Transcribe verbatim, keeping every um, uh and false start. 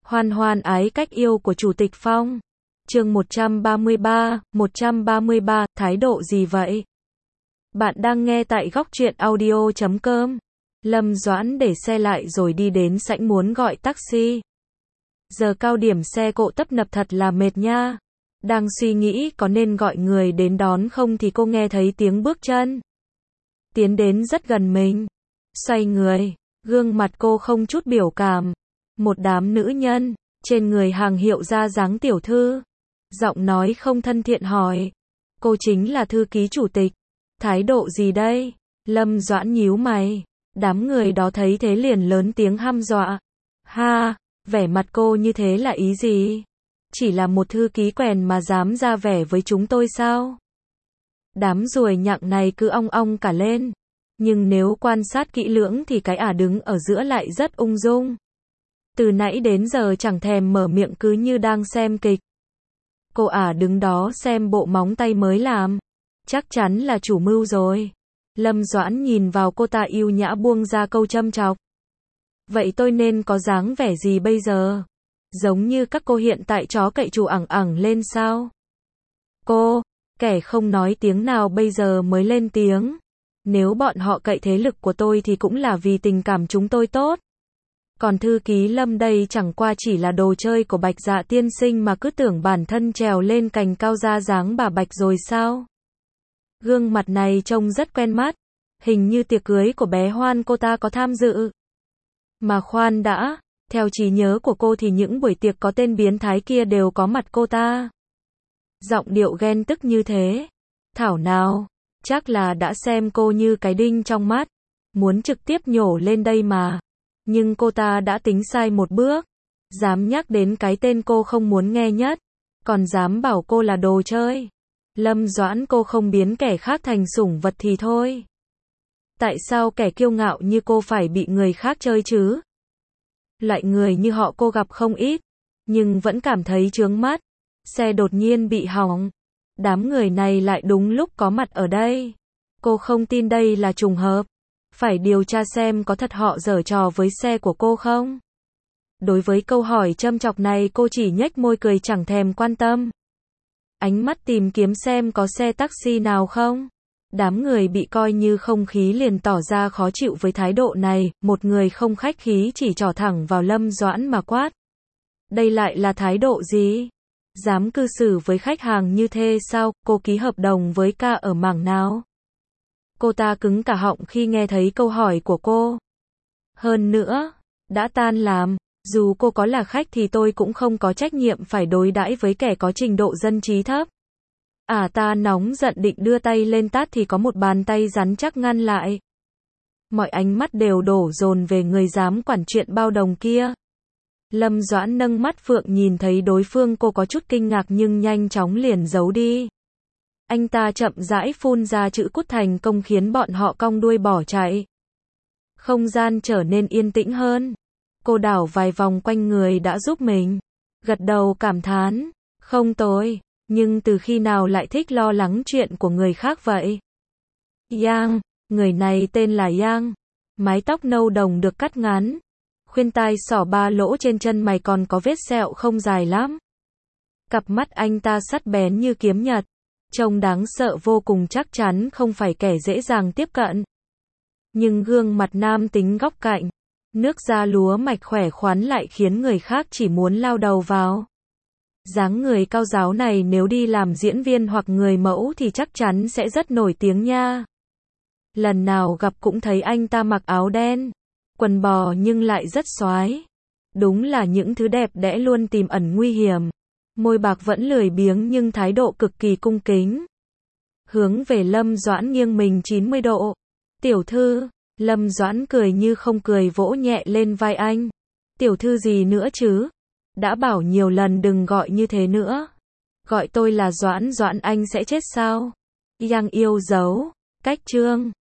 Hoan hoan ái cách yêu của Chủ tịch Phong. Chương một trăm ba mươi ba, một trăm ba mươi ba, thái độ gì vậy? Bạn đang nghe tại góc truyện audio chấm com. Lâm Doãn để xe lại rồi đi đến sảnh muốn gọi taxi. Giờ cao điểm xe cộ tấp nập thật là mệt nha. Đang suy nghĩ có nên gọi người đến đón không thì cô nghe thấy tiếng bước chân. Tiến đến rất gần mình. Xoay người, gương mặt cô không chút biểu cảm. Một đám nữ nhân, trên người hàng hiệu ra dáng tiểu thư. Giọng nói không thân thiện hỏi. Cô chính là thư ký chủ tịch. Thái độ gì đây? Lâm Doãn nhíu mày. Đám người đó thấy thế liền lớn tiếng hăm dọa. Ha, vẻ mặt cô như thế là ý gì? Chỉ là một thư ký quèn mà dám ra vẻ với chúng tôi sao? Đám ruồi nhặng này cứ ong ong cả lên. Nhưng nếu quan sát kỹ lưỡng thì cái ả đứng ở giữa lại rất ung dung. Từ nãy đến giờ chẳng thèm mở miệng cứ như đang xem kịch. Cô ả đứng đó xem bộ móng tay mới làm. Chắc chắn là chủ mưu rồi. Lâm Doãn nhìn vào cô ta yêu nhã buông ra câu châm chọc. Vậy tôi nên có dáng vẻ gì bây giờ? Giống như các cô hiện tại chó cậy chủ ẳng ẳng lên sao? Cô, kẻ không nói tiếng nào bây giờ mới lên tiếng. Nếu bọn họ cậy thế lực của tôi thì cũng là vì tình cảm chúng tôi tốt. Còn thư ký Lâm đây chẳng qua chỉ là đồ chơi của Bạch Dạ tiên sinh mà cứ tưởng bản thân trèo lên cành cao ra dáng bà Bạch rồi sao? Gương mặt này trông rất quen mắt. Hình như tiệc cưới của bé Hoan cô ta có tham dự. Mà khoan đã, theo trí nhớ của cô thì những buổi tiệc có tên biến thái kia đều có mặt cô ta. Giọng điệu ghen tức như thế. Thảo nào, chắc là đã xem cô như cái đinh trong mắt. Muốn trực tiếp nhổ lên đây mà. Nhưng cô ta đã tính sai một bước. Dám nhắc đến cái tên cô không muốn nghe nhất. Còn dám bảo cô là đồ chơi. Lâm Doãn, cô không biến kẻ khác thành sủng vật thì thôi. Tại sao kẻ kiêu ngạo như cô phải bị người khác chơi chứ? Loại người như họ cô gặp không ít. Nhưng vẫn cảm thấy chướng mắt. Xe đột nhiên bị hỏng. Đám người này lại đúng lúc có mặt ở đây. Cô không tin đây là trùng hợp. Phải điều tra xem có thật họ giở trò với xe của cô không? Đối với câu hỏi châm chọc này cô chỉ nhếch môi cười chẳng thèm quan tâm. Ánh mắt tìm kiếm xem có xe taxi nào không? Đám người bị coi như không khí liền tỏ ra khó chịu với thái độ này, một người không khách khí chỉ trỏ thẳng vào Lâm Doãn mà quát. Đây lại là thái độ gì? Dám cư xử với khách hàng như thế sao? Cô ký hợp đồng với ca ở mảng nào? Cô ta cứng cả họng khi nghe thấy câu hỏi của cô. Hơn nữa, đã tan làm, dù cô có là khách thì tôi cũng không có trách nhiệm phải đối đãi với kẻ có trình độ dân trí thấp. À ta nóng giận định đưa tay lên tát thì có một bàn tay rắn chắc ngăn lại. Mọi ánh mắt đều đổ dồn về người dám quản chuyện bao đồng kia. Lâm Doãn nâng mắt phượng nhìn thấy đối phương, cô có chút kinh ngạc nhưng nhanh chóng liền giấu đi. Anh ta chậm rãi phun ra chữ cút thành công khiến bọn họ cong đuôi bỏ chạy. Không gian trở nên yên tĩnh hơn. Cô đảo vài vòng quanh người đã giúp mình. Gật đầu cảm thán. Không tồi, nhưng từ khi nào lại thích lo lắng chuyện của người khác vậy? Yang, người này tên là Yang. Mái tóc nâu đồng được cắt ngắn. Khuyên tai xỏ ba lỗ, trên chân mày còn có vết sẹo không dài lắm. Cặp mắt anh ta sắc bén như kiếm nhật. Trông đáng sợ vô cùng, chắc chắn không phải kẻ dễ dàng tiếp cận. Nhưng gương mặt nam tính góc cạnh, nước da lúa mạch khỏe khoắn lại khiến người khác chỉ muốn lao đầu vào. Dáng người cao ráo này nếu đi làm diễn viên hoặc người mẫu thì chắc chắn sẽ rất nổi tiếng nha. Lần nào gặp cũng thấy anh ta mặc áo đen, quần bò nhưng lại rất xoái. Đúng là những thứ đẹp đẽ luôn tiềm ẩn nguy hiểm. Môi bạc vẫn lười biếng nhưng thái độ cực kỳ cung kính. Hướng về Lâm Doãn nghiêng mình chín mươi độ. Tiểu thư, Lâm Doãn cười như không cười vỗ nhẹ lên vai anh. Tiểu thư gì nữa chứ? Đã bảo nhiều lần đừng gọi như thế nữa. Gọi tôi là Doãn Doãn anh sẽ chết sao? Yang yêu dấu, cách chương.